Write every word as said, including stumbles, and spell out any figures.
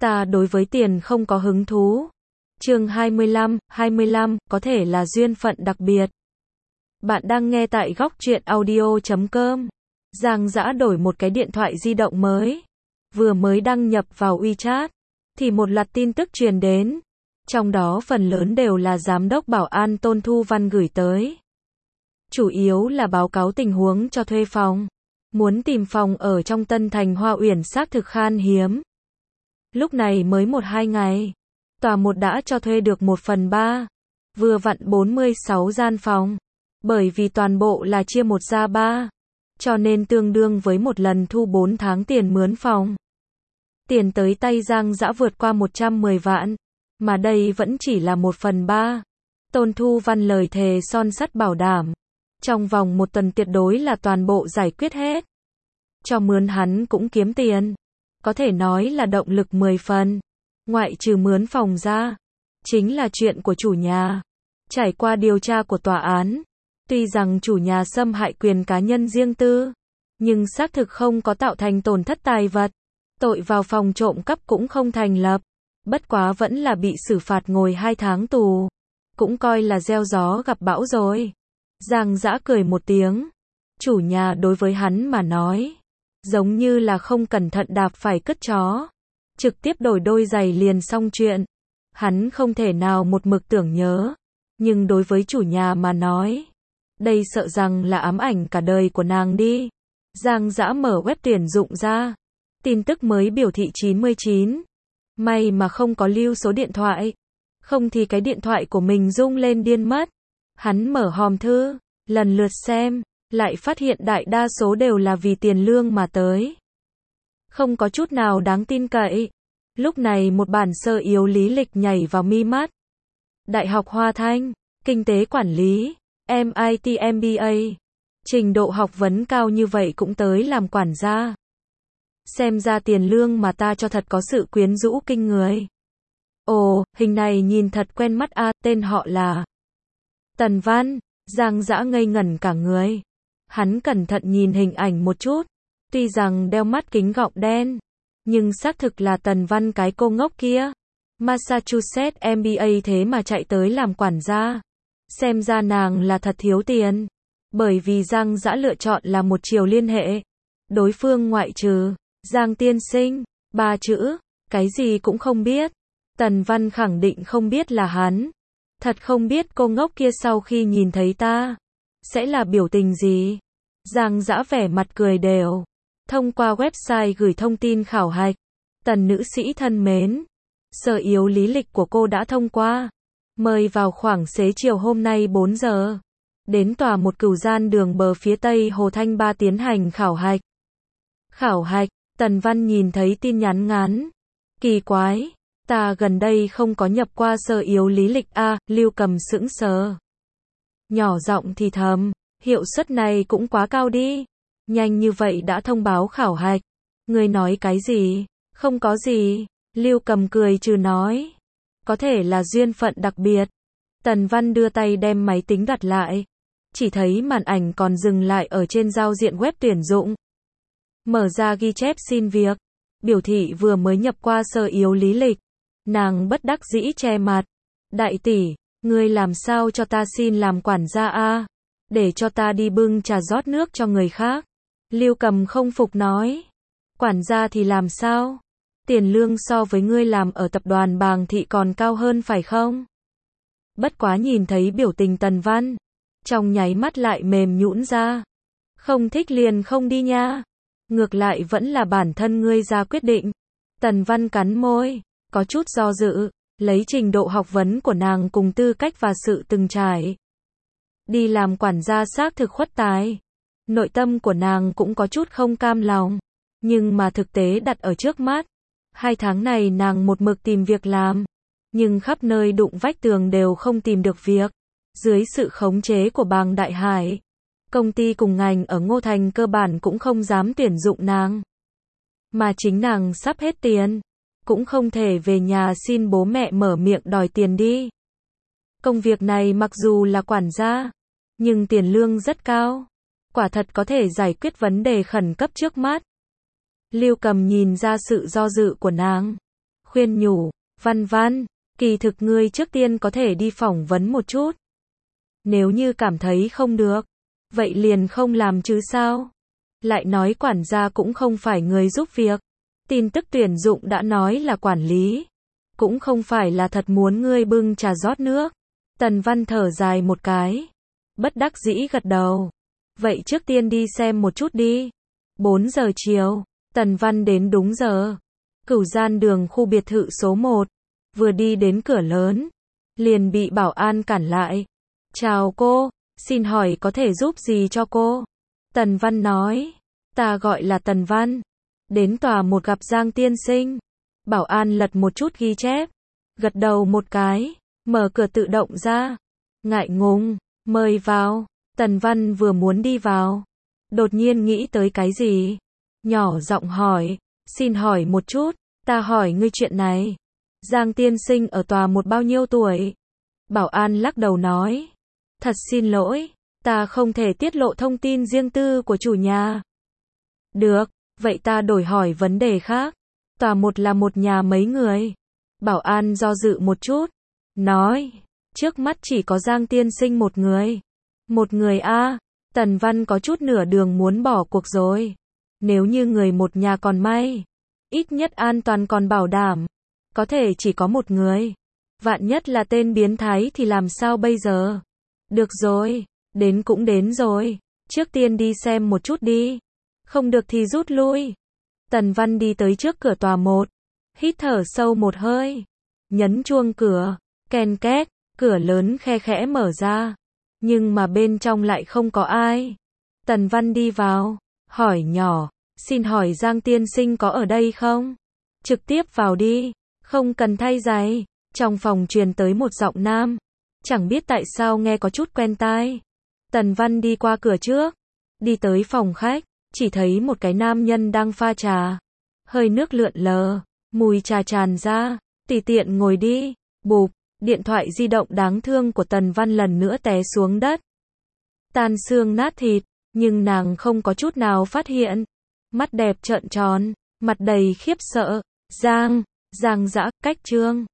Ta đối với tiền không có hứng thú. Chương hai mươi lăm, hai mươi lăm, có thể là duyên phận đặc biệt. Bạn đang nghe tại góc truyện audio chấm com. Giang Dã đổi một cái điện thoại di động mới. Vừa mới đăng nhập vào WeChat, thì một loạt tin tức truyền đến. Trong đó phần lớn đều là giám đốc bảo an Tôn Thu Văn gửi tới. Chủ yếu là báo cáo tình huống cho thuê phòng. Muốn tìm phòng ở trong Tân Thành Hoa Uyển xác thực khan hiếm. Lúc này mới một hai ngày, tòa một đã cho thuê được một phần ba, vừa vặn bốn mươi sáu gian phòng. Bởi vì toàn bộ là chia một ra ba, cho nên tương đương với một lần thu bốn tháng tiền mướn phòng. Tiền tới tay Giang Dã vượt qua một trăm mười vạn, mà đây vẫn chỉ là một phần ba. Tôn Thu Văn lời thề son sắt bảo đảm, trong vòng một tuần tuyệt đối là toàn bộ giải quyết hết. Cho mướn hắn cũng kiếm tiền, có thể nói là động lực mười phần. Ngoại trừ mướn phòng ra, chính là chuyện của chủ nhà. Trải qua điều tra của tòa án, tuy rằng chủ nhà xâm hại quyền cá nhân riêng tư, nhưng xác thực không có tạo thành tổn thất tài vật. Tội vào phòng trộm cắp cũng không thành lập. Bất quá vẫn là bị xử phạt ngồi hai tháng tù. Cũng coi là gieo gió gặp bão rồi. Giang Dã cười một tiếng. Chủ nhà đối với hắn mà nói, giống như là không cẩn thận đạp phải cất chó. Trực tiếp đổi đôi giày liền xong chuyện. Hắn không thể nào một mực tưởng nhớ. Nhưng đối với chủ nhà mà nói, đây sợ rằng là ám ảnh cả đời của nàng đi. Giang Dã mở web tuyển dụng ra. Tin tức mới biểu thị chín mươi chín. May mà không có lưu số điện thoại. Không thì cái điện thoại của mình rung lên điên mất. Hắn mở hòm thư, lần lượt xem, lại phát hiện đại đa số đều là vì tiền lương mà tới. Không có chút nào đáng tin cậy. Lúc này một bản sơ yếu lý lịch nhảy vào mi mắt. Đại học Hoa Thanh, Kinh tế Quản lý, em i tê em bê a. Trình độ học vấn cao như vậy cũng tới làm quản gia. Xem ra tiền lương mà ta cho thật có sự quyến rũ kinh người. Ồ, hình này nhìn thật quen mắt a, à, tên họ là Tần Văn. Giang Dã ngây ngẩn cả người. Hắn cẩn thận nhìn hình ảnh một chút. Tuy rằng đeo mắt kính gọng đen, nhưng xác thực là Tần Văn cái cô ngốc kia. Massachusetts em bê a thế mà chạy tới làm quản gia. Xem ra nàng là thật thiếu tiền. Bởi vì Giang Dã lựa chọn là một chiều liên hệ. Đối phương ngoại trừ Giang tiên sinh, ba chữ, cái gì cũng không biết. Tần Văn khẳng định không biết là hắn. Thật không biết cô ngốc kia sau khi nhìn thấy ta, sẽ là biểu tình gì. Giang Dã vẻ mặt cười đều. Thông qua website gửi thông tin khảo hạch. Tần nữ sĩ thân mến, sở yếu lý lịch của cô đã thông qua. Mời vào khoảng xế chiều hôm nay bốn giờ. Đến tòa một cửu gian đường bờ phía tây Hồ Thanh Ba tiến hành khảo hạch. Khảo hạch, Tần Văn nhìn thấy tin nhắn ngắn. Kỳ quái, ta gần đây không có nhập qua sơ yếu lý lịch a. Lưu Cầm sững sờ. Nhỏ giọng thì thầm, hiệu suất này cũng quá cao đi. Nhanh như vậy đã thông báo khảo hạch. Ngươi nói cái gì? Không có gì. Lưu Cầm cười trừ nói. Có thể là duyên phận đặc biệt. Tần Văn đưa tay đem máy tính đặt lại. Chỉ thấy màn ảnh còn dừng lại ở trên giao diện web tuyển dụng. Mở ra ghi chép xin việc. Biểu thị vừa mới nhập qua sơ yếu lý lịch. Nàng bất đắc dĩ che mặt. Đại tỷ, ngươi làm sao cho ta xin làm quản gia a? Để cho ta đi bưng trà rót nước cho người khác. Lưu Cầm không phục nói. Quản gia thì làm sao? Tiền lương so với ngươi làm ở tập đoàn Bàng Thị còn cao hơn phải không? Bất quá nhìn thấy biểu tình Tần Văn, trong nháy mắt lại mềm nhũn ra. Không thích liền không đi nha. Ngược lại vẫn là bản thân ngươi ra quyết định. Tần Văn cắn môi, có chút do dự, lấy trình độ học vấn của nàng cùng tư cách và sự từng trải. Đi làm quản gia xác thực khuất tài. Nội tâm của nàng cũng có chút không cam lòng. Nhưng mà thực tế đặt ở trước mắt. Hai tháng này nàng một mực tìm việc làm. Nhưng khắp nơi đụng vách tường đều không tìm được việc. Dưới sự khống chế của Bàng Đại Hải, công ty cùng ngành ở Ngô Thành cơ bản cũng không dám tuyển dụng nàng. Mà chính nàng sắp hết tiền, cũng không thể về nhà xin bố mẹ mở miệng đòi tiền đi. Công việc này mặc dù là quản gia, nhưng tiền lương rất cao. Quả thật có thể giải quyết vấn đề khẩn cấp trước mắt. Lưu Cầm nhìn ra sự do dự của nàng. khuyên nhủ, Văn Văn, kỳ thực ngươi trước tiên có thể đi phỏng vấn một chút. Nếu như cảm thấy không được, vậy liền không làm chứ sao. Lại nói quản gia cũng không phải người giúp việc. Tin tức tuyển dụng đã nói là quản lý. Cũng không phải là thật muốn ngươi bưng trà rót nước. Tần Văn thở dài một cái. Bất đắc dĩ gật đầu. Vậy trước tiên đi xem một chút đi. bốn giờ chiều, Tần Văn đến đúng giờ. Cửu Gian đường khu biệt thự số một. Vừa đi đến cửa lớn, liền bị bảo an cản lại. Chào cô, xin hỏi có thể giúp gì cho cô? Tần Văn nói, ta gọi là Tần Văn. Đến tòa một gặp Giang tiên sinh. Bảo an lật một chút ghi chép. Gật đầu một cái, mở cửa tự động ra. Ngại ngùng, mời vào. Tần Văn vừa muốn đi vào. Đột nhiên nghĩ tới cái gì? Nhỏ giọng hỏi, xin hỏi một chút, ta hỏi ngươi chuyện này. Giang tiên sinh ở tòa một bao nhiêu tuổi? Bảo an lắc đầu nói, thật xin lỗi, ta không thể tiết lộ thông tin riêng tư của chủ nhà. Được, vậy ta đổi hỏi vấn đề khác. Tòa một là một nhà mấy người? Bảo an do dự một chút, nói, trước mắt chỉ có Giang tiên sinh một người. Một người a? Tần Văn có chút nửa đường muốn bỏ cuộc rồi. Nếu như người một nhà còn may, ít nhất an toàn còn bảo đảm. Có thể chỉ có một người. Vạn nhất là tên biến thái thì làm sao bây giờ? Được rồi, đến cũng đến rồi. Trước tiên đi xem một chút đi. Không được thì rút lui. Tần Văn đi tới trước cửa tòa một. Hít thở sâu một hơi. Nhấn chuông cửa. Ken két, cửa lớn khe khẽ mở ra. Nhưng mà bên trong lại không có ai. Tần Văn đi vào. Hỏi nhỏ. Xin hỏi Giang tiên sinh có ở đây không? Trực tiếp vào đi. Không cần thay giày. Trong phòng truyền tới một giọng nam. Chẳng biết tại sao nghe có chút quen tai. Tần Văn đi qua cửa trước. Đi tới phòng khách. Chỉ thấy một cái nam nhân đang pha trà. Hơi nước lượn lờ. Mùi trà tràn ra. Tùy tiện ngồi đi. Bụp. Điện thoại di động đáng thương của Tần Văn lần nữa té xuống đất. Tan xương nát thịt. Nhưng nàng không có chút nào phát hiện. Mắt đẹp trợn tròn. Mặt đầy khiếp sợ. Giang. Giang Dã, cách Trương.